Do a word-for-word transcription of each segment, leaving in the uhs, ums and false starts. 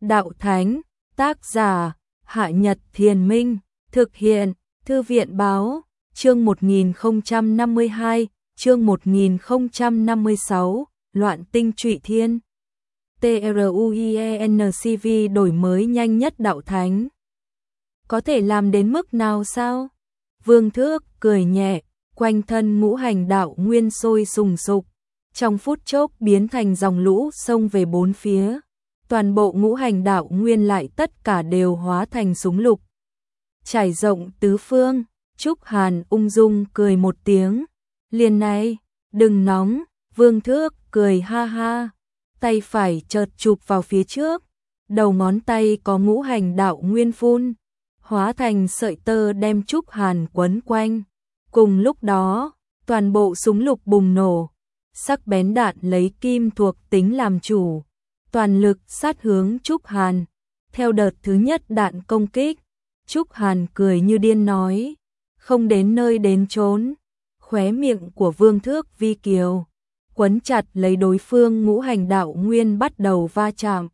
Đạo Thánh, tác giả, Hạ Nhật Thiền Minh, thực hiện, Thư viện Báo, chương một nghìn không trăm năm mươi hai, chương một nghìn không trăm năm mươi sáu, Loạn tinh trụy thiên. TRUIENCV đổi mới nhanh nhất Đạo Thánh. Có thể làm đến mức nào sao? Vương Thước cười nhẹ, quanh thân ngũ hành đạo nguyên sôi sùng sục, trong phút chốc biến thành dòng lũ xông về bốn phía. Toàn bộ ngũ hành đạo nguyên lại tất cả đều hóa thành súng lục, trải rộng tứ phương. Trúc Hàn ung dung cười một tiếng, liền này, đừng nóng. Vương Thước cười ha ha, tay phải chợt chụp vào phía trước, đầu ngón tay có ngũ hành đạo nguyên phun, hóa thành sợi tơ đem Trúc Hàn quấn quanh. Cùng lúc đó, toàn bộ súng lục bùng nổ, sắc bén đạn lấy kim thuộc tính làm chủ, toàn lực sát hướng Trúc Hàn. Theo đợt thứ nhất đạn công kích, Trúc Hàn cười như điên nói, không đến nơi đến chốn. Khóe miệng của Vương Thước vi kiều, quấn chặt lấy đối phương, ngũ hành đạo nguyên bắt đầu va chạm,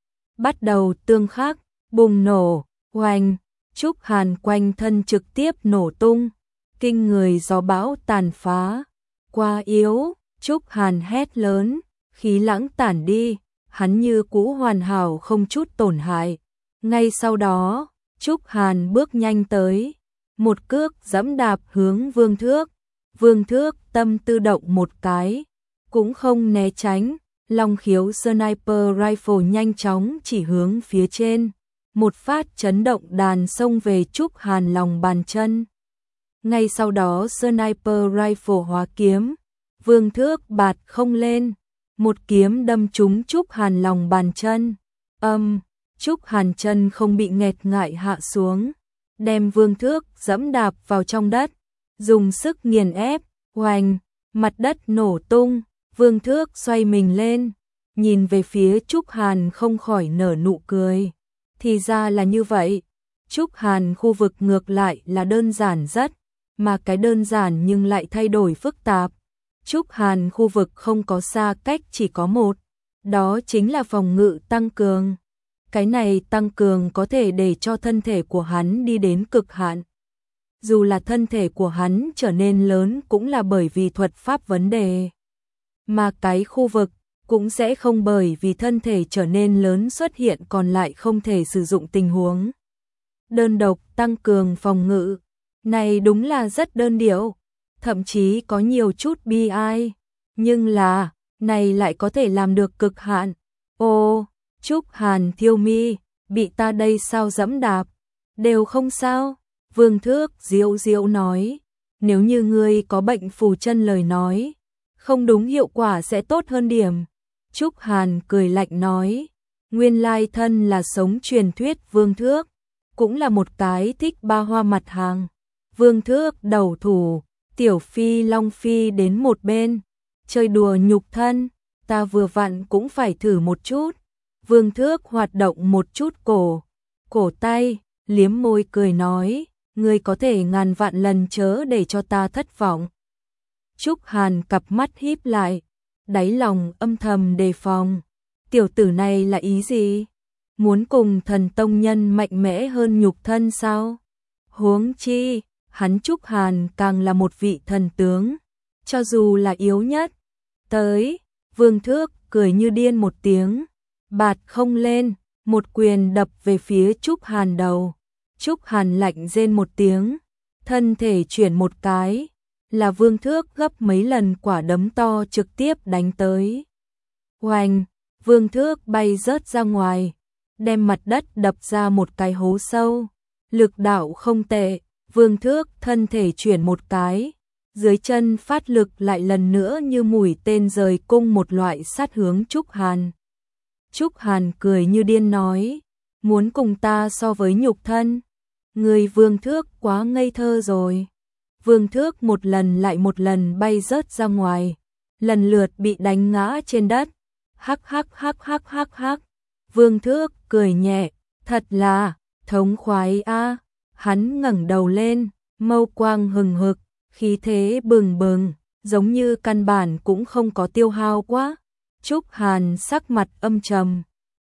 bắt đầu tương khắc, bùng nổ, oanh. Trúc Hàn quanh thân trực tiếp nổ tung, kinh người gió bão tàn phá. Quá yếu, Trúc Hàn hét lớn, khí lãng tản đi, hắn như cũ hoàn hảo không chút tổn hại. Ngay sau đó, Trúc Hàn bước nhanh tới, một cước giẫm đạp hướng Vương Thước. Vương Thước tâm tư động một cái, cũng không né tránh, long khiếu sniper rifle nhanh chóng chỉ hướng phía trên, một phát chấn động đàn xông về Trúc Hàn lòng bàn chân. Ngay sau đó sniper rifle hóa kiếm, Vương Thước bạt không lên, một kiếm đâm trúng Trúc Hàn lòng bàn chân. Âm, Trúc Hàn chân không bị nghẹt ngại hạ xuống, đem Vương Thước giẫm đạp vào trong đất, dùng sức nghiền ép, oanh, mặt đất nổ tung. Vương Thước xoay mình lên, nhìn về phía Trúc Hàn không khỏi nở nụ cười. Thì ra là như vậy, Trúc Hàn khu vực ngược lại là đơn giản rất, mà cái đơn giản nhưng lại thay đổi phức tạp. Trúc Hàn khu vực không có xa cách, chỉ có một, đó chính là phòng ngự tăng cường. Cái này tăng cường có thể để cho thân thể của hắn đi đến cực hạn. Dù là thân thể của hắn trở nên lớn cũng là bởi vì thuật pháp vấn đề, mà cái khu vực cũng sẽ không bởi vì thân thể trở nên lớn xuất hiện còn lại không thể sử dụng tình huống. Đơn độc tăng cường phòng ngự, này đúng là rất đơn điệu, thậm chí có nhiều chút bi ai, nhưng là, này lại có thể làm được cực hạn. Ô, Trúc Hàn thiêu mi, bị ta đây sao dẫm đạp, đều không sao. Vương Thước diệu diệu nói, nếu như ngươi có bệnh phù chân lời nói, không đúng hiệu quả sẽ tốt hơn điểm. Trúc Hàn cười lạnh nói, nguyên lai thân là sống truyền thuyết Vương Thước, cũng là một cái thích ba hoa mặt hàng. Vương Thước đầu thủ, tiểu phi long phi đến một bên, chơi đùa nhục thân, ta vừa vặn cũng phải thử một chút. Vương Thước hoạt động một chút cổ, cổ tay, liếm môi cười nói, ngươi có thể ngàn vạn lần chớ để cho ta thất vọng. Trúc Hàn cặp mắt híp lại, đáy lòng âm thầm đề phòng, tiểu tử này là ý gì? Muốn cùng thần tông nhân mạnh mẽ hơn nhục thân sao? Huống chi, hắn Trúc Hàn càng là một vị thần tướng, cho dù là yếu nhất. Tới, Vương Thước cười như điên một tiếng, bạt không lên, một quyền đập về phía Trúc Hàn đầu. Trúc Hàn lạnh rên một tiếng, thân thể chuyển một cái, là Vương Thước gấp mấy lần quả đấm to trực tiếp đánh tới. Oanh, Vương Thước bay rớt ra ngoài, đem mặt đất đập ra một cái hố sâu. Lực đạo không tệ, Vương Thước thân thể chuyển một cái, dưới chân phát lực lại lần nữa như mũi tên rời cung một loại sát hướng Trúc Hàn. Trúc Hàn cười như điên nói, muốn cùng ta so với nhục thân? Người Vương Thước quá ngây thơ rồi. Vương Thước một lần lại một lần bay rớt ra ngoài, lần lượt bị đánh ngã trên đất. Hắc hắc hắc hắc hắc hắc. Vương Thước cười nhẹ, thật là thống khoái a. Hắn ngẩng đầu lên, mâu quang hừng hực, khí thế bừng bừng, giống như căn bản cũng không có tiêu hao quá. Trúc Hàn sắc mặt âm trầm,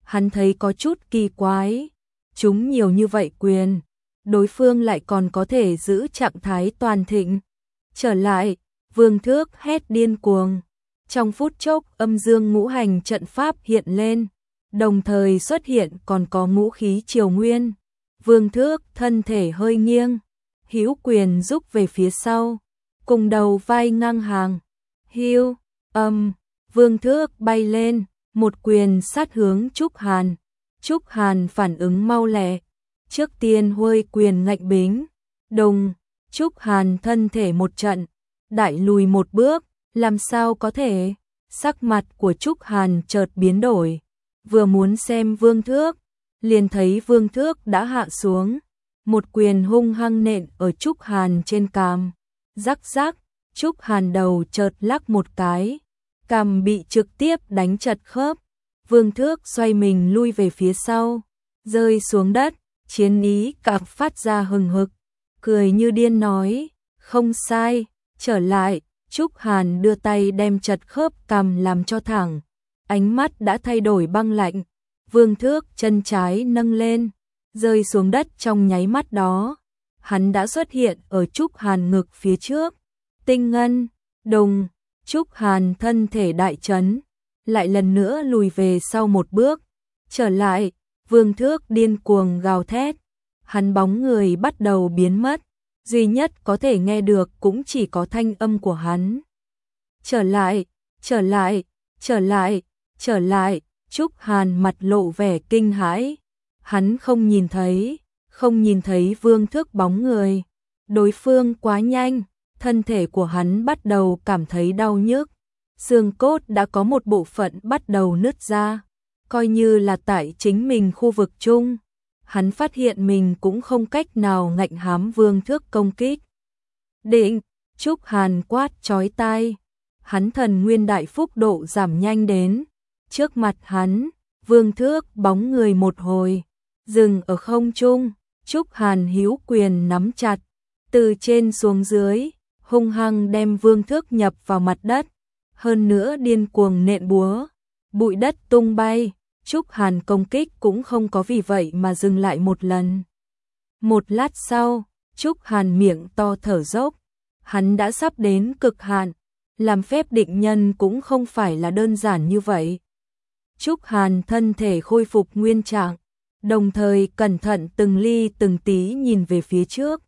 Hắn thấy có chút kỳ quái, chúng nhiều như vậy quyền, đối phương lại còn có thể giữ trạng thái toàn thịnh. Trở lại, Vương Thước hét điên cuồng. Trong phút chốc âm dương ngũ hành trận pháp hiện lên, đồng thời xuất hiện còn có ngũ khí triều nguyên. Vương Thước thân thể hơi nghiêng, hữu quyền rúc về phía sau, cùng đầu vai ngang hàng. Hưu, âm, Vương Thước bay lên, một quyền sát hướng Trúc Hàn. Trúc Hàn phản ứng mau lẹ, trước tiên huôi quyền ngạnh bính, đùng, Trúc Hàn thân thể một trận, đại lùi một bước, làm sao có thể? Sắc mặt của Trúc Hàn chợt biến đổi, vừa muốn xem Vương Thước, liền thấy Vương Thước đã hạ xuống, một quyền hung hăng nện ở Trúc Hàn trên cằm. Rắc rắc, Trúc Hàn đầu chợt lắc một cái, cằm bị trực tiếp đánh chật khớp. Vương Thước xoay mình lui về phía sau, rơi xuống đất, chiến ý càng phát ra hừng hực, cười như điên nói, không sai, trở lại. Trúc Hàn đưa tay đem chật khớp cằm làm cho thẳng, ánh mắt đã thay đổi băng lạnh. Vương Thước chân trái nâng lên, rơi xuống đất trong nháy mắt đó, hắn đã xuất hiện ở Trúc Hàn ngực phía trước. Tinh ngân, đùng, Trúc Hàn thân thể đại chấn, lại lần nữa lùi về sau một bước. Trở lại, Vương Thước điên cuồng gào thét, hắn bóng người bắt đầu biến mất, duy nhất có thể nghe được cũng chỉ có thanh âm của hắn. Trở lại, trở lại, trở lại, trở lại, Trúc Hàn mặt lộ vẻ kinh hãi. Hắn không nhìn thấy, không nhìn thấy Vương Thước bóng người. Đối phương quá nhanh, thân thể của hắn bắt đầu cảm thấy đau nhức. Xương cốt đã có một bộ phận bắt đầu nứt ra, coi như là tại chính mình khu vực chung. Hắn phát hiện mình cũng không cách nào ngạnh hám Vương Thước công kích. Định, Trúc Hàn quát chói tai. Hắn thần nguyên đại phúc độ giảm nhanh đến. Trước mặt hắn, Vương Thước bóng người một hồi, dừng ở không trung. Trúc Hàn hữu quyền nắm chặt, từ trên xuống dưới, hung hăng đem Vương Thước nhập vào mặt đất. Hơn nữa điên cuồng nện búa, bụi đất tung bay. Trúc Hàn công kích cũng không có vì vậy mà dừng lại một lần. Một lát sau, Trúc Hàn miệng to thở dốc, hắn đã sắp đến cực hạn, làm phép định nhân cũng không phải là đơn giản như vậy. Trúc Hàn thân thể khôi phục nguyên trạng, đồng thời cẩn thận từng ly từng tí nhìn về phía trước.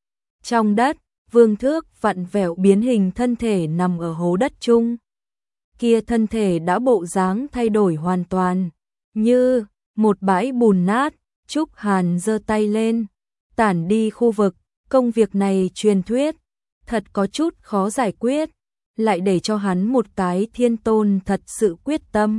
Trong đất, Vương Thước vặn vẹo biến hình thân thể nằm ở hố đất chung. Kia thân thể đã bộ dáng thay đổi hoàn toàn, như một bãi bùn nát. Trúc Hàn giơ tay lên, tản đi khu vực. Công việc này truyền thuyết, thật có chút khó giải quyết, lại để cho hắn một cái thiên tôn thật sự quyết tâm.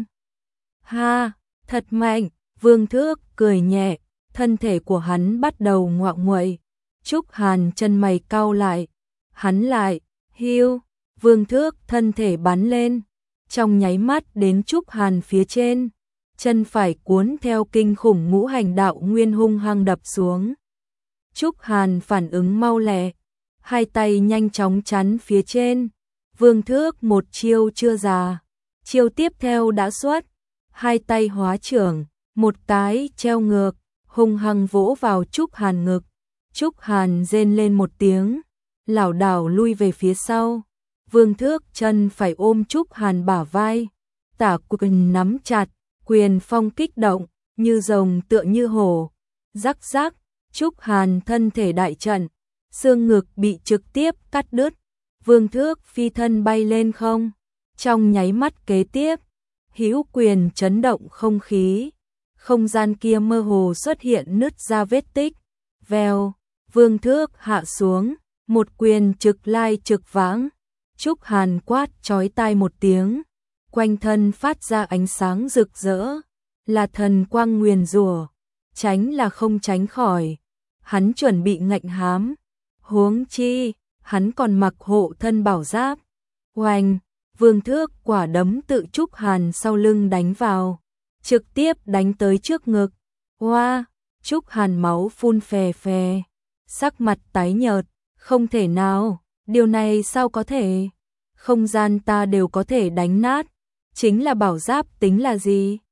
Ha, thật mạnh, Vương Thước cười nhẹ, thân thể của hắn bắt đầu ngoạo nguậy. Trúc Hàn chân mày cau lại, hắn lại, hiu, Vương Thước thân thể bắn lên, trong nháy mắt đến Trúc Hàn phía trên, chân phải cuốn theo kinh khủng ngũ hành đạo nguyên hung hăng đập xuống. Trúc Hàn phản ứng mau lẹ, hai tay nhanh chóng chắn phía trên. Vương Thước một chiêu chưa già, chiêu tiếp theo đã xuất, hai tay hóa trưởng, một cái treo ngược, hung hăng vỗ vào Trúc Hàn ngực. Trúc Hàn rên lên một tiếng, lảo đảo lui về phía sau. Vương Thước chân phải ôm Trúc Hàn bả vai, tả quyền nắm chặt, quyền phong kích động, như rồng tựa như hổ. Rắc rắc, Trúc Hàn thân thể đại trận, xương ngực bị trực tiếp cắt đứt. Vương Thước phi thân bay lên không. Trong nháy mắt kế tiếp, hữu quyền chấn động không khí, không gian kia mơ hồ xuất hiện nứt ra vết tích. Vèo, Vương Thước hạ xuống, một quyền trực lai trực vãng. Trúc Hàn quát chói tai một tiếng, quanh thân phát ra ánh sáng rực rỡ, là thần quang nguyền rủa, tránh là không tránh khỏi. Hắn chuẩn bị ngạnh hám, huống chi, hắn còn mặc hộ thân bảo giáp. Oanh, Vương Thước quả đấm tự Trúc Hàn sau lưng đánh vào, trực tiếp đánh tới trước ngực. Oa, Trúc Hàn máu phun phè phè, sắc mặt tái nhợt, không thể nào, điều này sao có thể? Không gian ta đều có thể đánh nát, chính là bảo giáp tính là gì?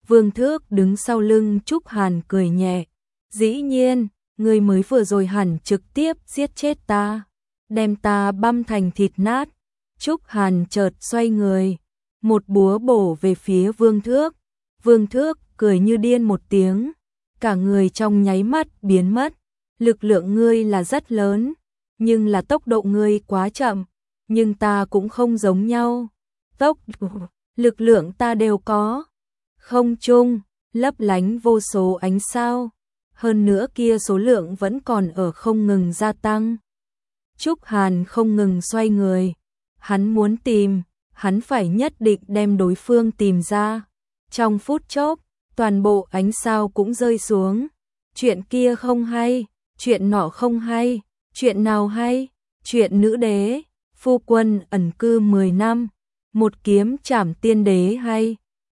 Vương Thước đứng sau lưng Trúc Hàn cười nhẹ. Dĩ nhiên, ngươi mới vừa rồi hẳn trực tiếp giết chết ta, đem ta băm thành thịt nát. Trúc Hàn chợt xoay người, một búa bổ về phía Vương Thước. Vương Thước cười như điên một tiếng, cả người trong nháy mắt biến mất. Lực lượng ngươi là rất lớn, nhưng là tốc độ ngươi quá chậm, nhưng ta cũng không giống nhau. Tốc lực lượng ta đều có. Không trung lấp lánh vô số ánh sao, hơn nữa kia số lượng vẫn còn ở không ngừng gia tăng. Trúc Hàn không ngừng xoay người, hắn muốn tìm, hắn phải nhất định đem đối phương tìm ra. Trong phút chốc, toàn bộ ánh sao cũng rơi xuống. Chuyện kia không hay, chuyện nọ không hay, chuyện nào hay? Chuyện nữ đế, phu quân ẩn cư mười năm, một kiếm trảm tiên đế hay?